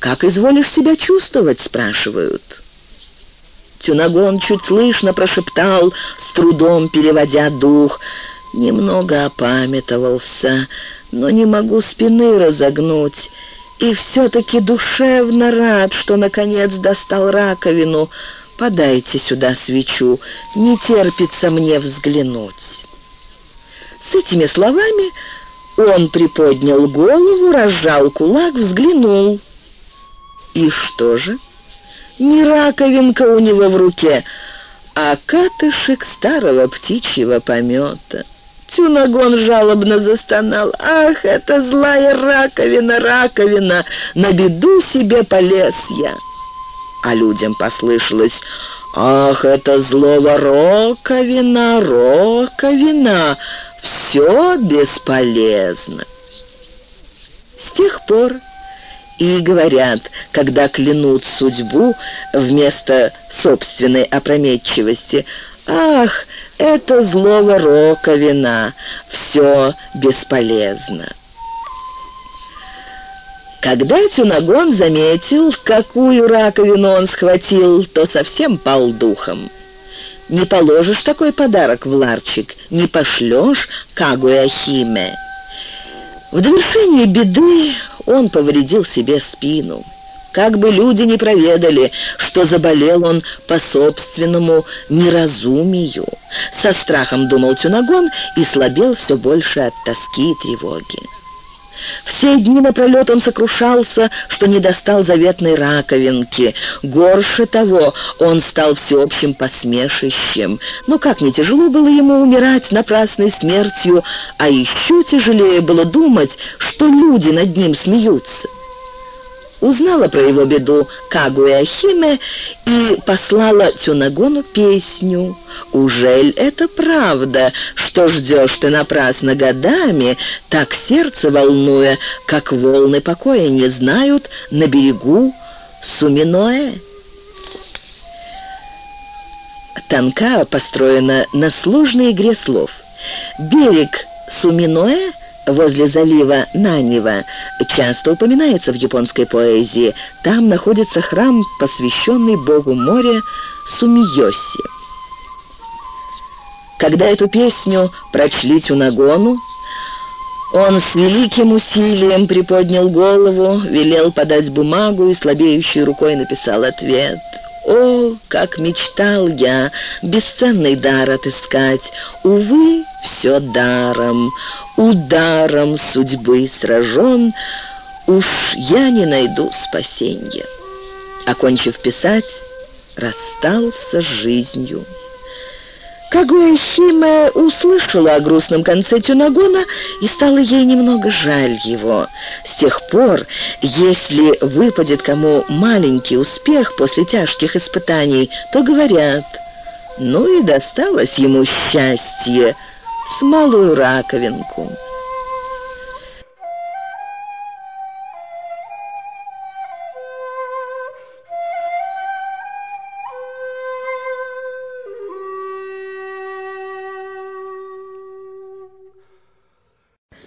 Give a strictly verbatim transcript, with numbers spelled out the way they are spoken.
«Как изволишь себя чувствовать?» — спрашивают. Тюнагон чуть слышно прошептал, с трудом переводя дух: «Немного опамятовался, но не могу спины разогнуть, и все-таки душевно рад, что наконец достал раковину. Подайте сюда свечу, не терпится мне взглянуть». С этими словами он приподнял голову, разжал кулак, взглянул. И что же? Не раковинка у него в руке, а катышек старого птичьего помета. Тюнагон жалобно застонал: «Ах, это злая раковина, раковина! На беду себе полез я!» А людям послышалось: «Ах, это злого роковина, роковина! Все бесполезно!» С тех пор и говорят, когда клянут судьбу вместо собственной опрометчивости: «Ах, это злого роковина, все бесполезно». Когда Тюнагон заметил, какую раковину он схватил, то совсем пал духом. Не положишь такой подарок в ларчик, не пошлешь Кагуяхиме. В довершение беды он повредил себе спину. Как бы люди не проведали, что заболел он по собственному неразумию. Со страхом думал Тюнагон и слабел все больше от тоски и тревоги. Все дни напролет он сокрушался, что не достал заветной раковинки. Горше того, он стал всеобщим посмешищем. Но как не тяжело было ему умирать напрасной смертью, а еще тяжелее было думать, что люди над ним смеются. Узнала про его беду Кагуяхиме и послала Тюнагону песню. «Ужель это правда, что ждешь ты напрасно годами, так сердце волнуя, как волны покоя не знают на берегу Суминоэ?» Танка построена на сложной игре слов. Берег Суминоэ возле залива Нанива часто упоминается в японской поэзии. Там находится храм, посвященный богу моря Сумиёси. Когда эту песню прочли Тюнагону, он с великим усилием приподнял голову, велел подать бумагу и слабеющей рукой написал ответ. «О, как мечтал я бесценный дар отыскать! Увы, все даром, ударом судьбы сражен, уж я не найду спасенья». Окончив писать, расстался с жизнью. Кагуяхиме услышала о грустном конце Тюнагона, и стало ей немного жаль его. С тех пор, если выпадет кому маленький успех после тяжких испытаний, то говорят: «Ну и досталось ему счастье с малую раковинку».